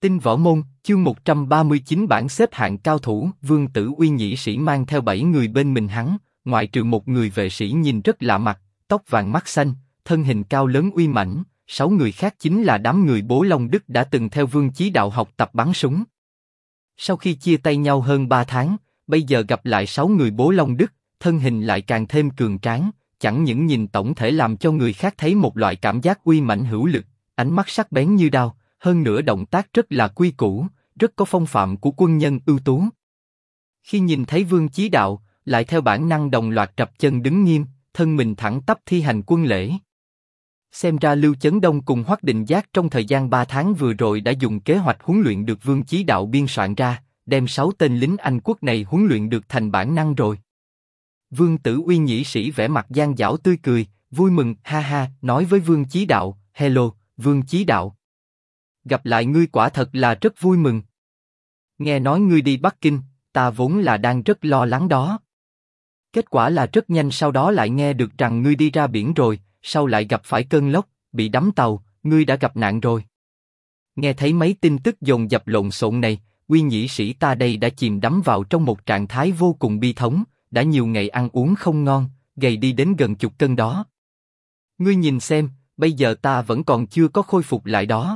Tinh Võ Môn, chương 139 bảng xếp hạng cao thủ. Vương Tử Uy nhĩ sĩ mang theo 7 người bên mình hắn, ngoại trừ một người vệ sĩ nhìn rất lạ mặt, tóc vàng mắt xanh, thân hình cao lớn uy mãnh. 6 người khác chính là đám người Bố Long Đức đã từng theo Vương Chí Đạo học tập bắn súng. Sau khi chia tay nhau hơn 3 tháng, bây giờ gặp lại 6 người Bố Long Đức, thân hình lại càng thêm cường tráng, chẳng những nhìn tổng thể làm cho người khác thấy một loại cảm giác uy mãnh hữu lực, ánh mắt sắc bén như đao, hơn nữa động tác rất là quy củ, rất có phong phạm của quân nhân ưu tú. Khi nhìn thấy Vương Chí Đạo, lại theo bản năng đồng loạt trập chân đứng nghiêm, thân mình thẳng tắp thi hành quân lễ. Xem ra Lưu Chấn Đông cùng Hoắc Định Giác trong thời gian 3 tháng vừa rồi đã dùng kế hoạch huấn luyện được Vương Chí Đạo biên soạn ra, đem 6 tên lính Anh quốc này huấn luyện được thành bản năng rồi. Vương Tử Uy nhĩ sĩ vẻ mặt gian dảo tươi cười, vui mừng, ha ha, nói với Vương Chí Đạo, hello, Vương Chí Đạo. Gặp lại ngươi quả thật là rất vui mừng. Nghe nói ngươi đi Bắc Kinh, ta vốn là đang rất lo lắng đó. Kết quả là rất nhanh sau đó lại nghe được rằng ngươi đi ra biển rồi, sau lại gặp phải cơn lốc, bị đắm tàu, ngươi đã gặp nạn rồi. Nghe thấy mấy tin tức dồn dập lộn xộn này, Uy nhĩ sĩ ta đây đã chìm đắm vào trong một trạng thái vô cùng bi thống, đã nhiều ngày ăn uống không ngon, gầy đi đến gần chục cân đó. Ngươi nhìn xem, bây giờ ta vẫn còn chưa có khôi phục lại đó.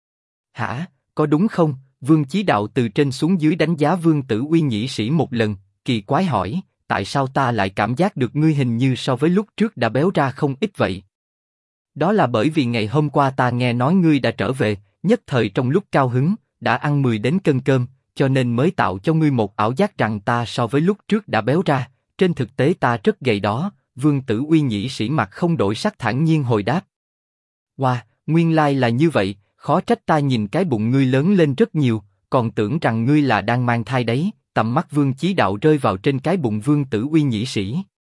Hả, có đúng không? Vương Chí Đạo từ trên xuống dưới đánh giá Vương Tử Uy nhĩ sĩ một lần, kỳ quái hỏi, tại sao ta lại cảm giác được ngươi hình như so với lúc trước đã béo ra không ít vậy? Đó là bởi vì ngày hôm qua ta nghe nói ngươi đã trở về, nhất thời trong lúc cao hứng, đã ăn 10 đến cân cơm, cho nên mới tạo cho ngươi một ảo giác rằng ta so với lúc trước đã béo ra, trên thực tế ta rất gầy đó. Vương Tử Uy nhĩ sĩ mặt không đổi sắc thản nhiên hồi đáp. Wow, nguyên lai là như vậy, khó trách ta nhìn cái bụng ngươi lớn lên rất nhiều, còn tưởng rằng ngươi là đang mang thai đấy. Tầm mắt Vương Chí Đạo rơi vào trên cái bụng Vương Tử Uy nhĩ sĩ.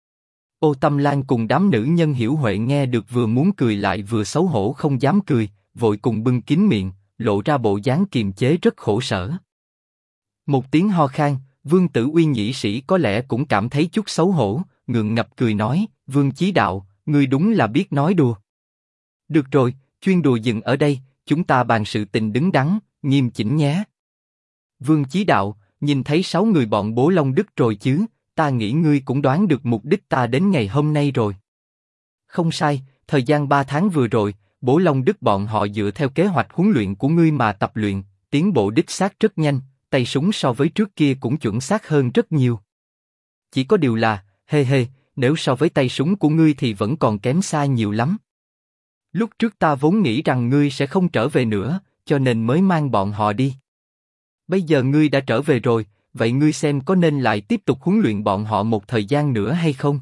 Ô Tâm Lan cùng đám nữ nhân hiểu huệ nghe được vừa muốn cười lại vừa xấu hổ không dám cười, vội cùng bưng kín miệng, lộ ra bộ dáng kiềm chế rất khổ sở. Một tiếng ho khan, Vương Tử Uy nhĩ sĩ có lẽ cũng cảm thấy chút xấu hổ, ngượng ngập cười nói, Vương Chí Đạo, ngươi đúng là biết nói đùa. Được rồi, chuyên đùa dừng ở đây, chúng ta bàn sự tình đứng đắn, nghiêm chỉnh nhé. Vương Chí Đạo, nhìn thấy 6 người bọn Bố Long Đức rồi chứ, ta nghĩ ngươi cũng đoán được mục đích ta đến ngày hôm nay rồi. Không sai, thời gian 3 tháng vừa rồi, Bố Long Đức bọn họ dựa theo kế hoạch huấn luyện của ngươi mà tập luyện, tiến bộ đích xác rất nhanh, tay súng so với trước kia cũng chuẩn xác hơn rất nhiều. Chỉ có điều là, nếu so với tay súng của ngươi thì vẫn còn kém xa nhiều lắm. Lúc trước ta vốn nghĩ rằng ngươi sẽ không trở về nữa, cho nên mới mang bọn họ đi. Bây giờ ngươi đã trở về rồi, vậy ngươi xem có nên lại tiếp tục huấn luyện bọn họ một thời gian nữa hay không?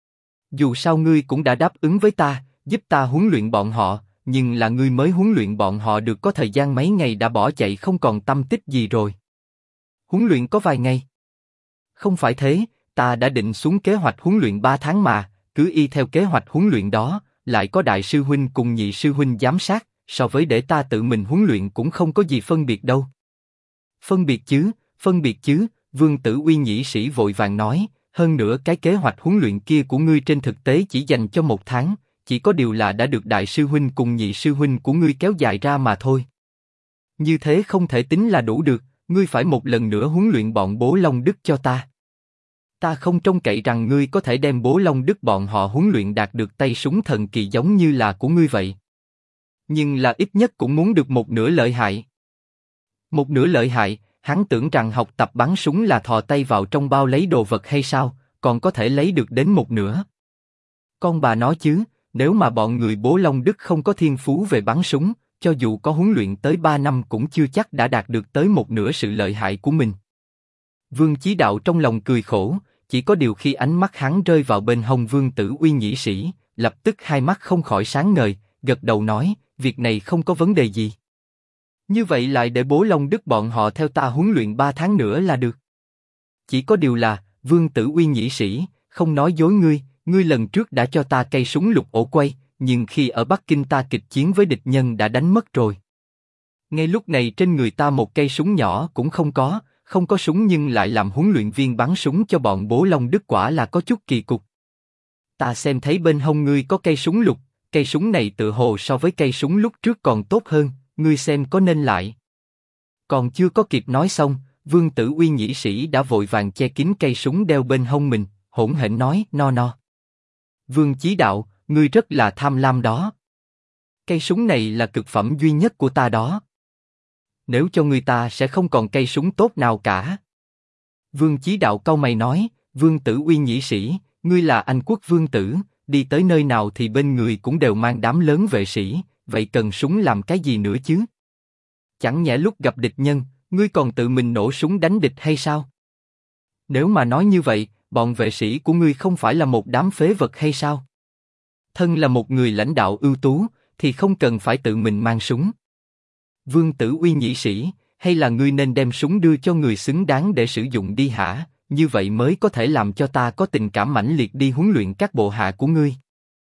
Dù sao ngươi cũng đã đáp ứng với ta, giúp ta huấn luyện bọn họ, nhưng là ngươi mới huấn luyện bọn họ được có thời gian mấy ngày đã bỏ chạy không còn tâm tích gì rồi. Huấn luyện có vài ngày. Không phải thế, ta đã định xuống kế hoạch huấn luyện 3 tháng mà, cứ y theo kế hoạch huấn luyện đó, lại có đại sư huynh cùng nhị sư huynh giám sát, so với để ta tự mình huấn luyện cũng không có gì phân biệt đâu. Phân biệt chứ, Vương Tử Uy nhĩ sĩ vội vàng nói, hơn nữa cái kế hoạch huấn luyện kia của ngươi trên thực tế chỉ dành cho 1 tháng, chỉ có điều là đã được đại sư huynh cùng nhị sư huynh của ngươi kéo dài ra mà thôi. Như thế không thể tính là đủ được, ngươi phải một lần nữa huấn luyện bọn Bố Long Đức cho ta. Ta không trông cậy rằng ngươi có thể đem Bố Long Đức bọn họ huấn luyện đạt được tay súng thần kỳ giống như là của ngươi vậy. Nhưng là ít nhất cũng muốn được một nửa lợi hại. Một nửa lợi hại, hắn tưởng rằng học tập bắn súng là thò tay vào trong bao lấy đồ vật hay sao, còn có thể lấy được đến một nửa. Con bà nói chứ, nếu mà bọn người Bố Long Đức không có thiên phú về bắn súng, cho dù có huấn luyện tới 3 năm cũng chưa chắc đã đạt được tới một nửa sự lợi hại của mình. Vương Chí Đạo trong lòng cười khổ, chỉ có điều khi ánh mắt hắn rơi vào bên hông Vương Tử Uy nhĩ sĩ, lập tức hai mắt không khỏi sáng ngời, gật đầu nói, việc này không có vấn đề gì. Như vậy lại để Bố Long Đức bọn họ theo ta huấn luyện 3 tháng nữa là được. Chỉ có điều là, Vương Tử Uy nhĩ sĩ, không nói dối ngươi lần trước đã cho ta cây súng lục ổ quay, nhưng khi ở Bắc Kinh ta kịch chiến với địch nhân đã đánh mất rồi. Ngay lúc này trên người ta một cây súng nhỏ cũng không có súng nhưng lại làm huấn luyện viên bắn súng cho bọn Bố Long Đức quả là có chút kỳ cục. Ta xem thấy bên hông ngươi có cây súng lục, cây súng này tự hồ so với cây súng lúc trước còn tốt hơn, ngươi xem có nên lại Còn chưa có kịp nói xong, Vương Tử Uy nhĩ sĩ đã vội vàng che kín cây súng đeo bên hông mình, hỗn hển nói, no. Vương Chí Đạo, ngươi rất là tham lam đó. Cây súng này là cực phẩm duy nhất của ta đó. Nếu cho ngươi ta sẽ không còn cây súng tốt nào cả. Vương Chí Đạo cau mày nói, Vương Tử Uy nhĩ sĩ, ngươi là Anh quốc vương tử, đi tới nơi nào thì bên người cũng đều mang đám lớn vệ sĩ, vậy cần súng làm cái gì nữa chứ? Chẳng nhẽ lúc gặp địch nhân, ngươi còn tự mình nổ súng đánh địch hay sao? Nếu mà nói như vậy, bọn vệ sĩ của ngươi không phải là một đám phế vật hay sao? Thân là một người lãnh đạo ưu tú, thì không cần phải tự mình mang súng. Vương Tử Uy nhĩ sĩ, hay là ngươi nên đem súng đưa cho người xứng đáng để sử dụng đi hả? Như vậy mới có thể làm cho ta có tình cảm mãnh liệt đi huấn luyện các bộ hạ của ngươi.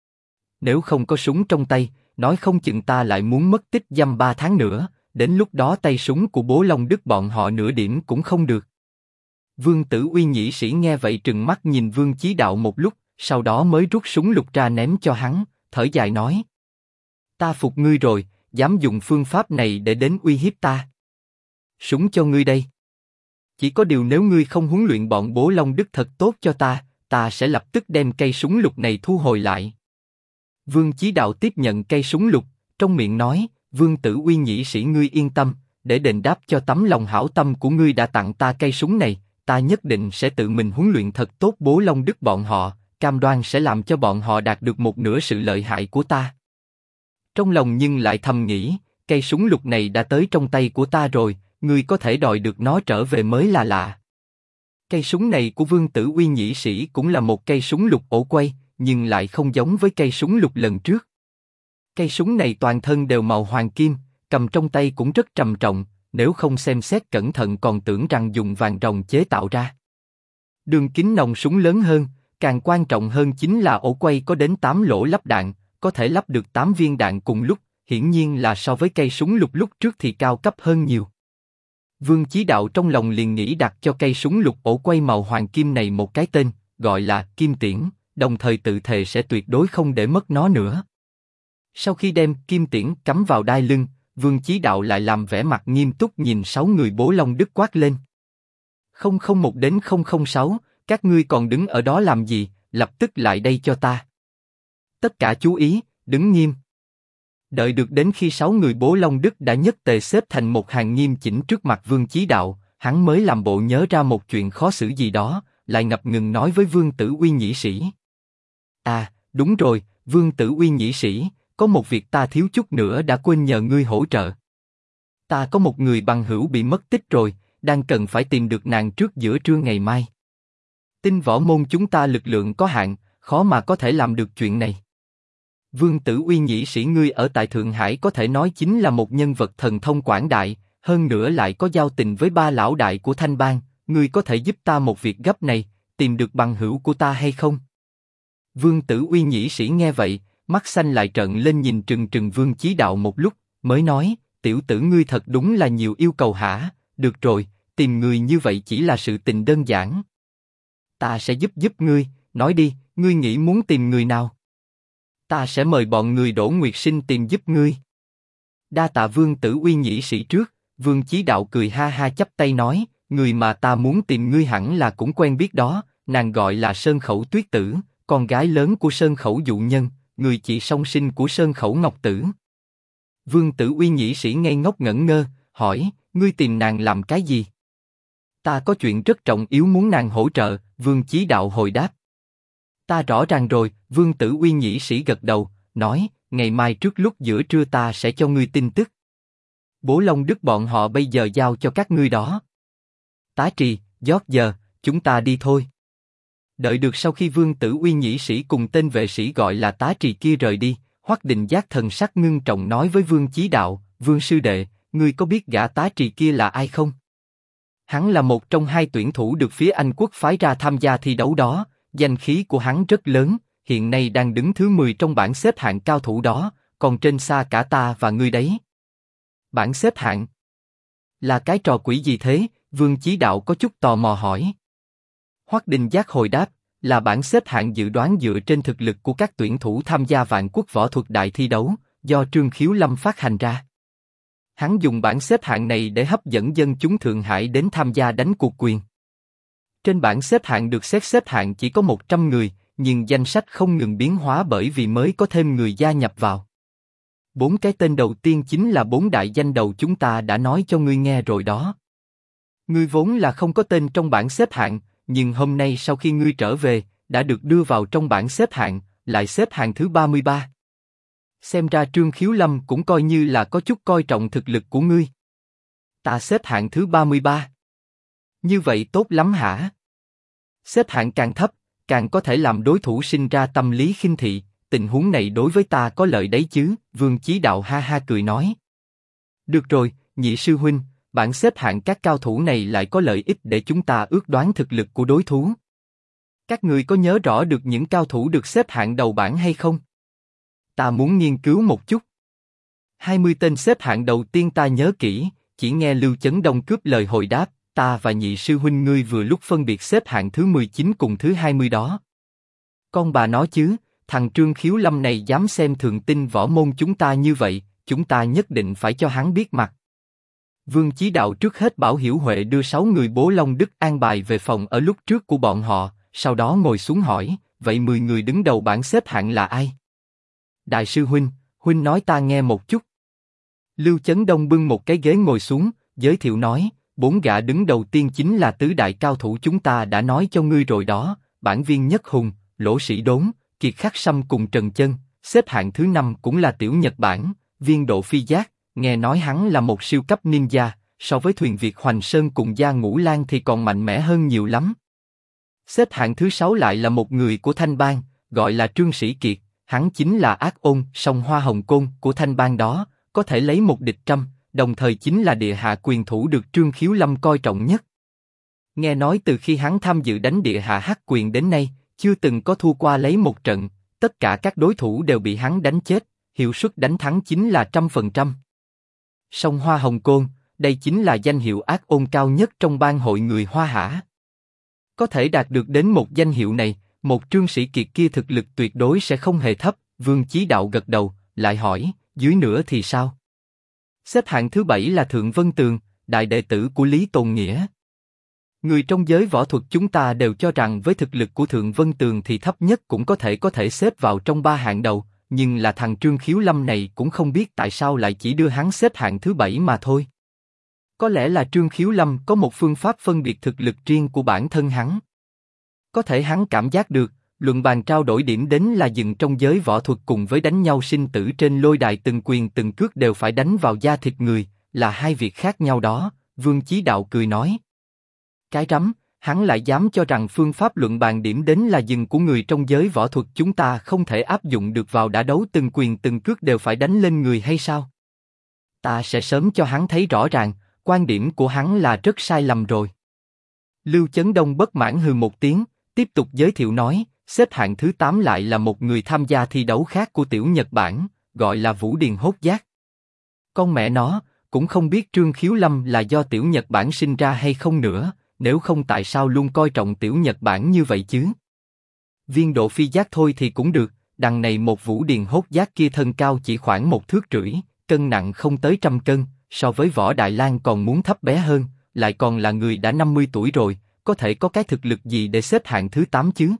Nếu không có súng trong tay, nói không chừng ta lại muốn mất tích dăm 3 tháng nữa, đến lúc đó tay súng của Bố Long Đức bọn họ nửa điểm cũng không được. Vương Tử Uy nhĩ sĩ nghe vậy trừng mắt nhìn Vương Chí Đạo một lúc, sau đó mới rút súng lục ra ném cho hắn, thở dài nói: Ta phục ngươi rồi, dám dùng phương pháp này để đến uy hiếp ta. Súng cho ngươi đây. Chỉ có điều nếu ngươi không huấn luyện bọn Bố Long Đức thật tốt cho ta sẽ lập tức đem cây súng lục này thu hồi lại. Vương Chí Đạo tiếp nhận cây súng lục, trong miệng nói: Vương Tử Uy nhĩ sĩ ngươi yên tâm, để đền đáp cho tấm lòng hảo tâm của ngươi đã tặng ta cây súng này, ta nhất định sẽ tự mình huấn luyện thật tốt Bố Long Đức bọn họ, cam đoan sẽ làm cho bọn họ đạt được một nửa sự lợi hại của ta. Trong lòng nhưng lại thầm nghĩ, cây súng lục này đã tới trong tay của ta rồi, ngươi có thể đòi được nó trở về mới là lạ. Cây súng này của Vương Tử Uy nhĩ sĩ cũng là một cây súng lục ổ quay, nhưng lại không giống với cây súng lục lần trước. Cây súng này toàn thân đều màu hoàng kim, cầm trong tay cũng rất trầm trọng, nếu không xem xét cẩn thận còn tưởng rằng dùng vàng ròng chế tạo ra. Đường kính nòng súng lớn hơn, càng quan trọng hơn chính là ổ quay có đến 8 lỗ lắp đạn, có thể lắp được 8 viên đạn cùng lúc, hiển nhiên là so với cây súng lục lúc trước thì cao cấp hơn nhiều. Vương Chí Đạo trong lòng liền nghĩ đặt cho cây súng lục ổ quay màu hoàng kim này một cái tên, gọi là Kim Tiễn, đồng thời tự thề sẽ tuyệt đối không để mất nó nữa. Sau khi đem kim tiễn cắm vào đai lưng, Vương Chí Đạo lại làm vẻ mặt nghiêm túc nhìn 6 người Bố Long Đức quát lên: 001 đến 006, các ngươi còn đứng ở đó làm gì, lập tức lại đây cho ta. Tất cả chú ý, đứng nghiêm. Đợi được đến khi 6 người Bố Long Đức đã nhất tề xếp thành một hàng nghiêm chỉnh trước mặt Vương Chí Đạo, hắn mới làm bộ nhớ ra một chuyện khó xử gì đó, lại ngập ngừng nói với Vương Tử Uy nhĩ sĩ: À, đúng rồi, Vương Tử Uy nhĩ sĩ, có một việc ta thiếu chút nữa đã quên nhờ ngươi hỗ trợ. Ta có một người bằng hữu bị mất tích rồi, đang cần phải tìm được nàng trước giữa trưa ngày mai. Tin võ môn chúng ta lực lượng có hạn, khó mà có thể làm được chuyện này. Vương Tử Uy nhĩ sĩ ngươi ở tại Thượng Hải có thể nói chính là một nhân vật thần thông quảng đại, hơn nữa lại có giao tình với 3 lão đại của Thanh Bang, ngươi có thể giúp ta một việc gấp này, tìm được bằng hữu của ta hay không? Vương Tử Uy nhĩ sĩ nghe vậy, mắt xanh lại trợn lên nhìn trừng trừng Vương Chí Đạo một lúc, mới nói: Tiểu tử ngươi thật đúng là nhiều yêu cầu hả? Được rồi, tìm người như vậy chỉ là sự tình đơn giản. Ta sẽ giúp ngươi, nói đi, ngươi nghĩ muốn tìm người nào? Ta sẽ mời bọn người Đỗ Nguyệt Sinh tìm giúp ngươi. Đa tạ Vương Tử Uy nhĩ sĩ trước. Vương Chí Đạo cười ha ha chắp tay nói: Người mà ta muốn tìm ngươi hẳn là cũng quen biết đó, nàng gọi là Sơn Khẩu Tuyết Tử, con gái lớn của Sơn Khẩu Dụ Nhân, người chị song sinh của Sơn Khẩu Ngọc Tử. Vương Tử Uy nhĩ sĩ ngây ngốc ngẩn ngơ, hỏi: Ngươi tìm nàng làm cái gì? Ta có chuyện rất trọng yếu muốn nàng hỗ trợ. Vương Chí Đạo hồi đáp: Ta rõ ràng rồi. Vương Tử Uy nhĩ sĩ gật đầu, nói: Ngày mai trước lúc giữa trưa ta sẽ cho ngươi tin tức. Bố Long Đức bọn họ bây giờ giao cho các ngươi đó. Tá Trì, George, chúng ta đi thôi. Đợi được sau khi Vương Tử Uy nhĩ sĩ cùng tên vệ sĩ gọi là Tá Trì kia rời đi, Hoắc Định Giác thần sắc ngưng trọng nói với Vương Chí Đạo: Vương sư đệ, ngươi có biết gã Tá Trì kia là ai không? Hắn là một trong 2 tuyển thủ được phía Anh quốc phái ra tham gia thi đấu đó, danh khí của hắn rất lớn, hiện nay đang đứng thứ 10 trong bảng xếp hạng cao thủ đó, còn trên xa cả ta và ngươi đấy. Bảng xếp hạng? Là cái trò quỷ gì thế? Vương Chí Đạo có chút tò mò hỏi. Hoắc Định Giác hồi đáp: Là bảng xếp hạng dự đoán dựa trên thực lực của các tuyển thủ tham gia Vạn Quốc võ thuật đại thi đấu, do Trương Khiếu Lâm phát hành ra. Hắn dùng bảng xếp hạng này để hấp dẫn dân chúng Thượng Hải đến tham gia đánh cuộc quyền. Trên bảng xếp hạng được xếp hạng chỉ có 100 người, nhưng danh sách không ngừng biến hóa bởi vì mới có thêm người gia nhập vào. 4 cái tên đầu tiên chính là 4 đại danh đầu chúng ta đã nói cho ngươi nghe rồi đó. Ngươi vốn là không có tên trong bảng xếp hạng, nhưng hôm nay sau khi ngươi trở về, đã được đưa vào trong bảng xếp hạng, lại xếp hạng thứ 33. Xem ra Trương Khiếu Lâm cũng coi như là có chút coi trọng thực lực của ngươi. Ta xếp hạng thứ 33. Như vậy tốt lắm hả? Xếp hạng càng thấp, càng có thể làm đối thủ sinh ra tâm lý khinh thị, tình huống này đối với ta có lợi đấy chứ, Vương Chí Đạo ha ha cười nói. Được rồi, nhị sư huynh, bảng xếp hạng các cao thủ này lại có lợi ích để chúng ta ước đoán thực lực của đối thủ. Các người có nhớ rõ được những cao thủ được xếp hạng đầu bảng hay không? Ta muốn nghiên cứu một chút. 20 tên xếp hạng đầu tiên ta nhớ kỹ, chỉ nghe Lưu Chấn Đông cướp lời hồi đáp, ta và nhị sư huynh ngươi vừa lúc phân biệt xếp hạng thứ 19 cùng thứ 20 đó. Con bà nói chứ, thằng Trương Khiếu Lâm này dám xem thường tin võ môn chúng ta như vậy, chúng ta nhất định phải cho hắn biết mặt. Vương Chí Đạo trước hết bảo Hiểu Huệ đưa 6 người Bố Long Đức an bài về phòng ở lúc trước của bọn họ, sau đó ngồi xuống hỏi, vậy 10 người đứng đầu bảng xếp hạng là ai? Đại sư huynh nói ta nghe một chút. Lưu Chấn Đông bưng một cái ghế ngồi xuống, giới thiệu nói, 4 gã đứng đầu tiên chính là tứ đại cao thủ chúng ta đã nói cho ngươi rồi đó, Bản Viên Nhất Hùng, Lỗ Sĩ Đốn, Kiệt Khắc Sâm cùng Trần Chân, xếp hạng thứ 5 cũng là Tiểu Nhật Bản, Viên Độ Phi Giác, nghe nói hắn là một siêu cấp ninja, so với Thuyền Việt Hoành Sơn cùng Gia Ngũ Lang thì còn mạnh mẽ hơn nhiều lắm. Xếp hạng thứ 6 lại là một người của Thanh Bang, gọi là Trương Sĩ Kiệt, hắn chính là Ác Ôn, song Hoa Hồng Côn của Thanh Bang đó, có thể lấy một địch trăm, đồng thời chính là địa hạ quyền thủ được Trương Khiếu Lâm coi trọng nhất. Nghe nói từ khi hắn tham dự đánh địa hạ hắc quyền đến nay, chưa từng có thua qua lấy một trận, tất cả các đối thủ đều bị hắn đánh chết, hiệu suất đánh thắng chính là 100%. Song Hoa Hồng Côn, đây chính là danh hiệu Ác Ôn cao nhất trong bang hội người Hoa hả? Có thể đạt được đến một danh hiệu này, một Trương Sĩ Kiệt kia thực lực tuyệt đối sẽ không hề thấp. Vương Chí Đạo gật đầu, lại hỏi, dưới nữa thì sao? Xếp hạng thứ 7 là Thượng Vân Tường, đại đệ tử của Lý Tồn Nghĩa. Người trong giới võ thuật chúng ta đều cho rằng với thực lực của Thượng Vân Tường thì thấp nhất cũng có thể xếp vào trong 3 hạng đầu, nhưng là thằng Trương Khiếu Lâm này cũng không biết tại sao lại chỉ đưa hắn xếp hạng thứ 7 mà thôi. Có lẽ là Trương Khiếu Lâm có một phương pháp phân biệt thực lực riêng của bản thân hắn. Có thể hắn cảm giác được, luận bàn trao đổi điểm đến là dừng trong giới võ thuật cùng với đánh nhau sinh tử trên lôi đài từng quyền từng cước đều phải đánh vào da thịt người, là hai việc khác nhau đó, Vương Chí Đạo cười nói. Cái rắm, hắn lại dám cho rằng phương pháp luận bàn điểm đến là dừng của người trong giới võ thuật chúng ta không thể áp dụng được vào đã đấu từng quyền từng cước đều phải đánh lên người hay sao? Ta sẽ sớm cho hắn thấy rõ ràng, quan điểm của hắn là rất sai lầm rồi. Lưu Chấn Đông bất mãn hừ một tiếng, tiếp tục giới thiệu nói, xếp hạng thứ 8 lại là một người tham gia thi đấu khác của Tiểu Nhật Bản, gọi là Vũ Điền Hốt Giác. Con mẹ nó, cũng không biết Trương Khiếu Lâm là do Tiểu Nhật Bản sinh ra hay không nữa, nếu không tại sao luôn coi trọng Tiểu Nhật Bản như vậy chứ? Viên Độ Phi Giác thôi thì cũng được, đằng này một Vũ Điền Hốt Giác kia thân cao chỉ khoảng 1 thước rưỡi, cân nặng không tới 100 cân, so với Võ Đại Lang còn muốn thấp bé hơn, lại còn là người đã 50 tuổi rồi, có thể có cái thực lực gì để xếp hạng thứ 8 chứ?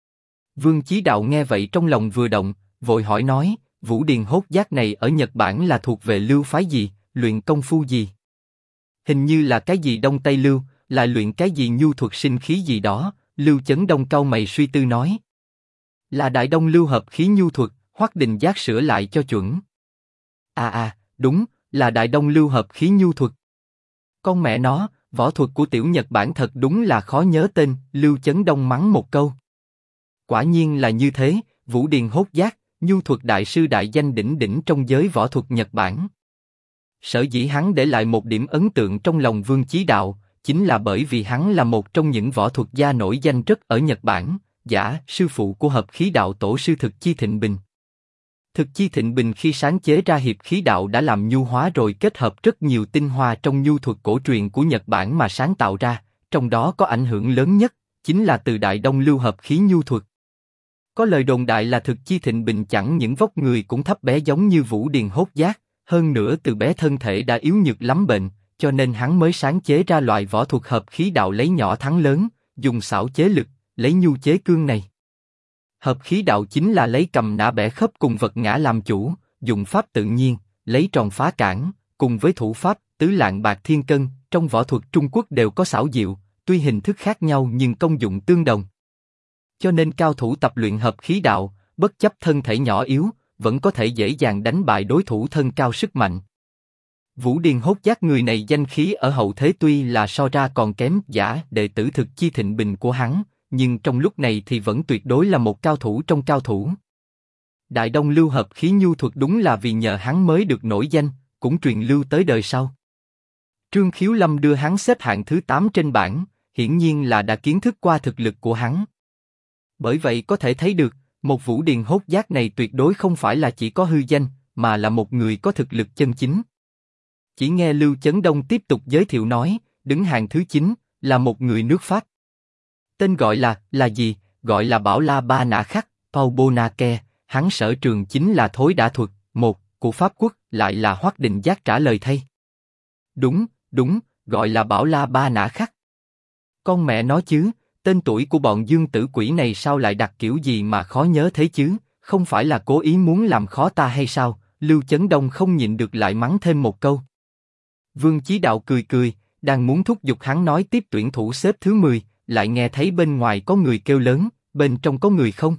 Vương Chí Đạo nghe vậy trong lòng vừa động, vội hỏi nói, Vũ Điền Hốt Giác này ở Nhật Bản là thuộc về lưu phái gì, luyện công phu gì? Hình như là cái gì Đông Tây Lưu, lại luyện cái gì nhu thuật sinh khí gì đó. Lưu Chấn Đông cau mày suy tư nói, là Đại Đông Lưu hợp khí nhu thuật, Hoắc Đình Giác sửa lại cho chuẩn. Đúng, là Đại Đông Lưu hợp khí nhu thuật. Con mẹ nó, võ thuật của Tiểu Nhật Bản thật đúng là khó nhớ tên. Lưu Chấn Đông mắng một câu. Quả nhiên là như thế, Vũ Điền Hốt Giác, nhu thuật đại sư đại danh đỉnh đỉnh trong giới võ thuật Nhật Bản. Sở dĩ hắn để lại một điểm ấn tượng trong lòng Vương Chí Đạo, chính là bởi vì hắn là một trong những võ thuật gia nổi danh rất ở Nhật Bản, sư phụ của hợp khí đạo tổ sư Thực Chi Thịnh Bình. Thực Chi Thịnh Bình khi sáng chế ra hiệp khí đạo đã làm nhu hóa rồi kết hợp rất nhiều tinh hoa trong nhu thuật cổ truyền của Nhật Bản mà sáng tạo ra, trong đó có ảnh hưởng lớn nhất, chính là từ Đại Đông Lưu hợp khí nhu thuật. Có lời đồn đại là Thực Chi Thịnh Bình chẳng những vóc người cũng thấp bé giống như Vũ Điền Hốt Giác, hơn nữa từ bé thân thể đã yếu nhược lắm bệnh, cho nên hắn mới sáng chế ra loại võ thuật hợp khí đạo lấy nhỏ thắng lớn, dùng xảo chế lực, lấy nhu chế cương này. Hợp khí đạo chính là lấy cầm nã bẻ khớp cùng vật ngã làm chủ, dùng pháp tự nhiên, lấy tròn phá cản, cùng với thủ pháp tứ lạng bạc thiên cân, trong võ thuật Trung Quốc đều có xảo diệu, tuy hình thức khác nhau nhưng công dụng tương đồng. Cho nên cao thủ tập luyện hợp khí đạo, bất chấp thân thể nhỏ yếu, vẫn có thể dễ dàng đánh bại đối thủ thân cao sức mạnh. Vũ Điền Hốt Giác người này danh khí ở hậu thế tuy là so ra còn kém giả đệ tử Thực Chi Thịnh Bình của hắn, nhưng trong lúc này thì vẫn tuyệt đối là một cao thủ trong cao thủ. Đại Đông Lưu hợp khí nhu thuật đúng là vì nhờ hắn mới được nổi danh, cũng truyền lưu tới đời sau. Trương Khiếu Lâm đưa hắn xếp hạng thứ 8 trên bảng, hiển nhiên là đã kiến thức qua thực lực của hắn. Bởi vậy có thể thấy được, một Vũ Điền Hốt Giác này tuyệt đối không phải là chỉ có hư danh, mà là một người có thực lực chân chính. Chỉ nghe Lưu Chấn Đông tiếp tục giới thiệu nói, đứng hàng thứ 9, là một người nước Pháp. Tên gọi là gì? Gọi là Bảo La Ba Nã Khắc, Paul Bonake, hắn sở trường chính là thối đả thuật, một, của Pháp Quốc, lại là Hoắc Định Giác trả lời thay. Đúng, gọi là Bảo La Ba Nã Khắc. Con mẹ nó chứ, tên tuổi của bọn Dương Tử Quỷ này sao lại đặt kiểu gì mà khó nhớ thế chứ, không phải là cố ý muốn làm khó ta hay sao? Lưu Chấn Đông không nhịn được lại mắng thêm một câu. Vương Chí Đạo cười, đang muốn thúc giục hắn nói tiếp tuyển thủ xếp thứ 10, lại nghe thấy bên ngoài có người kêu lớn, bên trong có người không?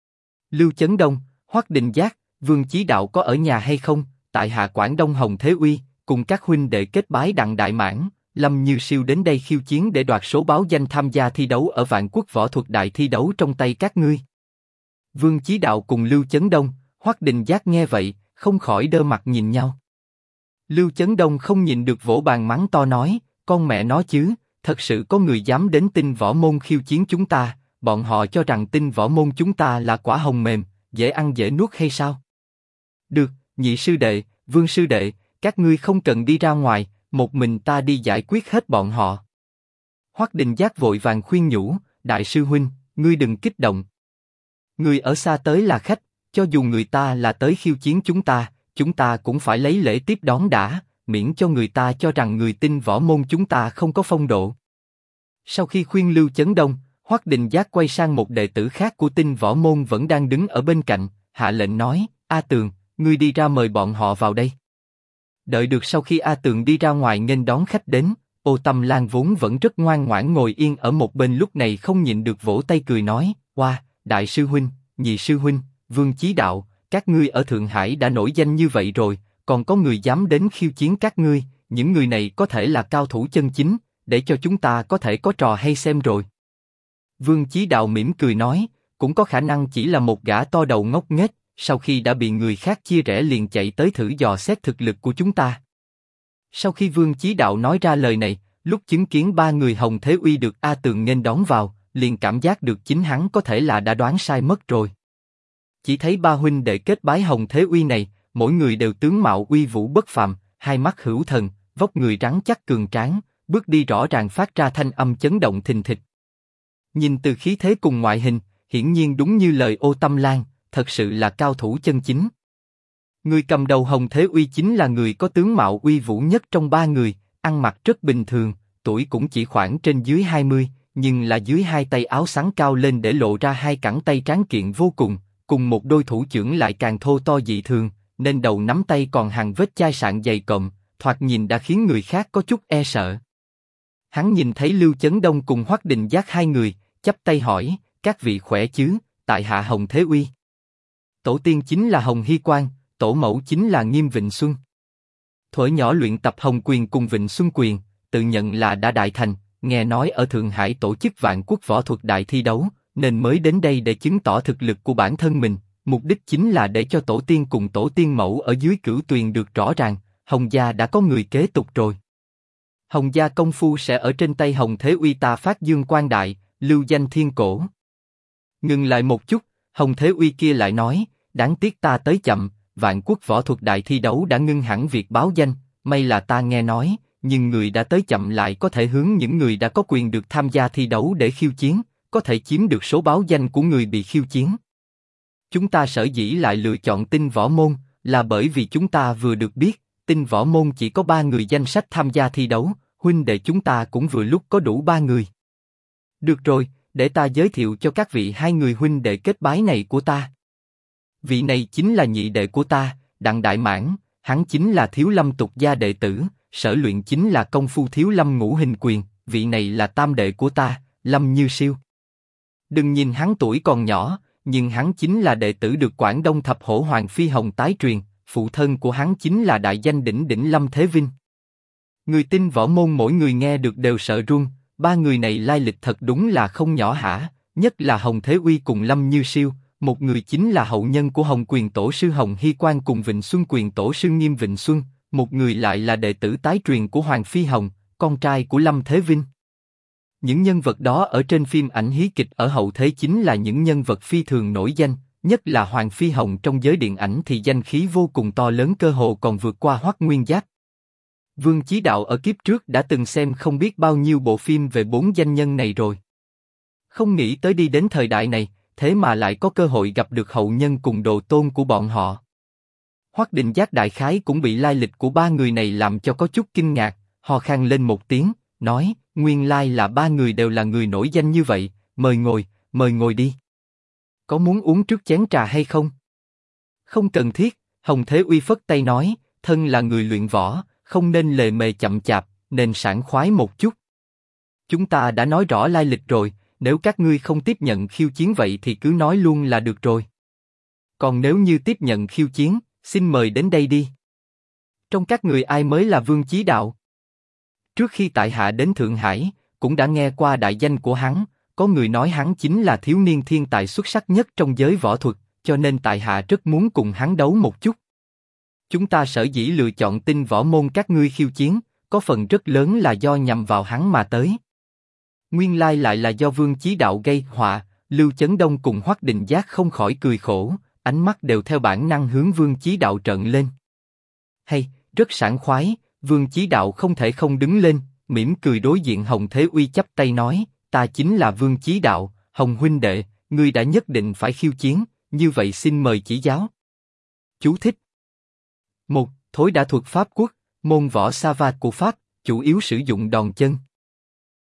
Lưu Chấn Đông, Hoắc Định Giác, Vương Chí Đạo có ở nhà hay không? Tại hạ Quảng Đông Hồng Thế Uy, cùng các huynh đệ kết bái Đặng Đại Mãn, Lâm Như Siêu đến đây khiêu chiến để đoạt số báo danh tham gia thi đấu ở Vạn Quốc Võ Thuật Đại thi đấu trong tay các ngươi. Vương Chí Đạo cùng Lưu Chấn Đông, Hoắc Định Giác nghe vậy, không khỏi đơ mặt nhìn nhau. Lưu Chấn Đông không nhịn được vỗ bàn mắng to nói, con mẹ nó chứ, thật sự có người dám đến Tinh Võ Môn khiêu chiến chúng ta, bọn họ cho rằng Tinh Võ Môn chúng ta là quả hồng mềm, dễ ăn dễ nuốt hay sao? Được, nhị sư đệ, Vương sư đệ, các ngươi không cần đi ra ngoài, một mình ta đi giải quyết hết bọn họ. Hoắc Định Giác vội vàng khuyên nhủ, đại sư huynh, ngươi đừng kích động. Người ở xa tới là khách, cho dù người ta là tới khiêu chiến chúng ta cũng phải lấy lễ tiếp đón đã, miễn cho người ta cho rằng người Tinh Võ Môn chúng ta không có phong độ. Sau khi khuyên Lưu Chấn Đông, Hoắc Định Giác quay sang một đệ tử khác của Tinh Võ Môn vẫn đang đứng ở bên cạnh, hạ lệnh nói, A Tường, ngươi đi ra mời bọn họ vào đây. Đợi được sau khi A Tường đi ra ngoài nghênh đón khách đến, Ô Tâm Lan vốn vẫn rất ngoan ngoãn ngồi yên ở một bên lúc này không nhịn được vỗ tay cười nói, Wow, đại sư huynh, nhị sư huynh, Vương Chí Đạo, các ngươi ở Thượng Hải đã nổi danh như vậy rồi, còn có người dám đến khiêu chiến các ngươi, những người này có thể là cao thủ chân chính, để cho chúng ta có thể có trò hay xem rồi. Vương Chí Đạo mỉm cười nói, cũng có khả năng chỉ là một gã to đầu ngốc nghếch, sau khi đã bị người khác chia rẽ liền chạy tới thử dò xét thực lực của chúng ta. Sau khi Vương Chí Đạo nói ra lời này, lúc chứng kiến ba người Hồng Thế Uy được A Tường nghênh đón vào, liền cảm giác được chính hắn có thể là đã đoán sai mất rồi. Chỉ thấy ba huynh đệ kết bái Hồng Thế Uy này, mỗi người đều tướng mạo uy vũ bất phàm, hai mắt hữu thần, vóc người rắn chắc cường tráng, bước đi rõ ràng phát ra thanh âm chấn động thình thịch. Nhìn từ khí thế cùng ngoại hình, hiển nhiên đúng như lời Ô Tâm Lan, thật sự là cao thủ chân chính. Người cầm đầu Hồng Thế Uy chính là người có tướng mạo uy vũ nhất trong ba người, ăn mặc rất bình thường, tuổi cũng chỉ khoảng trên dưới 20, nhưng là dưới hai tay áo xắn cao lên để lộ ra hai cẳng tay tráng kiện vô cùng, cùng một đôi thủ chưởng lại càng thô to dị thường, nên đầu nắm tay còn hằn vết chai sạn dày cộm, thoạt nhìn đã khiến người khác có chút e sợ. Hắn nhìn thấy Lưu Chấn Đông cùng Hoắc Định Giác hai người, chắp tay hỏi, các vị khỏe chứ? Tại hạ Hồng Thế Uy. Tổ tiên chính là Hồng Hy Quang, tổ mẫu chính là Nghiêm Vịnh Xuân. Thuở nhỏ luyện tập Hồng Quyền cùng Vịnh Xuân Quyền, tự nhận là đã đại thành, nghe nói ở Thượng Hải tổ chức Vạn Quốc Võ Thuật Đại thi đấu, nên mới đến đây để chứng tỏ thực lực của bản thân mình, mục đích chính là để cho tổ tiên cùng tổ tiên mẫu ở dưới Cửu Tuyền được rõ ràng, Hồng gia đã có người kế tục rồi. Hồng gia công phu sẽ ở trên tay Hồng Thế Uy ta phát dương quang đại, lưu danh thiên cổ. Ngừng lại một chút, Hồng Thế Uy kia lại nói, đáng tiếc ta tới chậm, Vạn Quốc Võ Thuật Đại thi đấu đã ngưng hẳn việc báo danh, may là ta nghe nói, nhưng người đã tới chậm lại có thể hướng những người đã có quyền được tham gia thi đấu để khiêu chiến, có thể chiếm được số báo danh của người bị khiêu chiến. Chúng ta sở dĩ lại lựa chọn Tinh Võ Môn, là bởi vì chúng ta vừa được biết, tinh võ môn chỉ có 3 người danh sách tham gia thi đấu, huynh đệ chúng ta cũng vừa lúc có đủ 3 người. Được rồi, để ta giới thiệu cho các vị 2 người huynh đệ kết bái này của ta. Vị này chính là nhị đệ của ta, Đặng Đại Mãn, hắn chính là Thiếu Lâm tục gia đệ tử, sở luyện chính là công phu Thiếu Lâm ngũ hình quyền, vị này là tam đệ của ta, Lâm Như Siêu. Đừng nhìn hắn tuổi còn nhỏ, nhưng hắn chính là đệ tử được Quảng Đông Thập Hổ Hoàng Phi Hồng tái truyền, phụ thân của hắn chính là đại danh đỉnh đỉnh Lâm Thế Vinh. Người tinh võ môn mỗi người nghe được đều sợ run, 3 người này lai lịch thật đúng là không nhỏ hả, nhất là Hồng Thế Uy cùng Lâm Như Siêu, một người chính là hậu nhân của Hồng Quyền Tổ sư Hồng Hy Quang cùng Vịnh Xuân Quyền Tổ sư Nghiêm Vịnh Xuân, một người lại là đệ tử tái truyền của Hoàng Phi Hồng, con trai của Lâm Thế Vinh. Những nhân vật đó ở trên phim ảnh hí kịch ở hậu thế chính là những nhân vật phi thường nổi danh, nhất là Hoàng Phi Hồng trong giới điện ảnh thì danh khí vô cùng to lớn, cơ hồ còn vượt qua Hoắc Nguyên Giáp. Vương Chí Đạo ở kiếp trước đã từng xem không biết bao nhiêu bộ phim về 4 danh nhân này rồi. Không nghĩ tới đi đến thời đại này, thế mà lại có cơ hội gặp được hậu nhân cùng đồ tôn của bọn họ. Hoắc Định Giác đại khái cũng bị lai lịch của 3 người này làm cho có chút kinh ngạc, ho khan lên một tiếng, nói, nguyên lai là 3 người đều là người nổi danh như vậy, mời ngồi đi. Có muốn uống trước chén trà hay không? Không cần thiết, Hồng Thế Uy phất tay nói, thân là người luyện võ, không nên lề mề chậm chạp, nên sảng khoái một chút. Chúng ta đã nói rõ lai lịch rồi, nếu các ngươi không tiếp nhận khiêu chiến vậy thì cứ nói luôn là được rồi. Còn nếu như tiếp nhận khiêu chiến, xin mời đến đây đi. Trong các người ai mới là Vương Chí Đạo? Trước khi tại hạ đến Thượng Hải, cũng đã nghe qua đại danh của hắn, có người nói hắn chính là thiếu niên thiên tài xuất sắc nhất trong giới võ thuật, cho nên tại hạ rất muốn cùng hắn đấu một chút. Chúng ta sở dĩ lựa chọn tinh võ môn các ngươi khiêu chiến, có phần rất lớn là do nhằm vào hắn mà tới. Nguyên lai lại là do Vương Chí Đạo gây họa, Lưu Chấn Đông cùng Hoắc Định Giác không khỏi cười khổ, ánh mắt đều theo bản năng hướng Vương Chí Đạo trợn lên. Hay, rất sảng khoái, Vương Chí Đạo không thể không đứng lên, mỉm cười đối diện Hồng Thế Uy chắp tay nói, ta chính là Vương Chí Đạo, Hồng huynh đệ, ngươi đã nhất định phải khiêu chiến, như vậy xin mời chỉ giáo. Chú thích. 1. Thối đả thuật Pháp Quốc, môn võ Sa Va của Pháp, chủ yếu sử dụng đòn chân.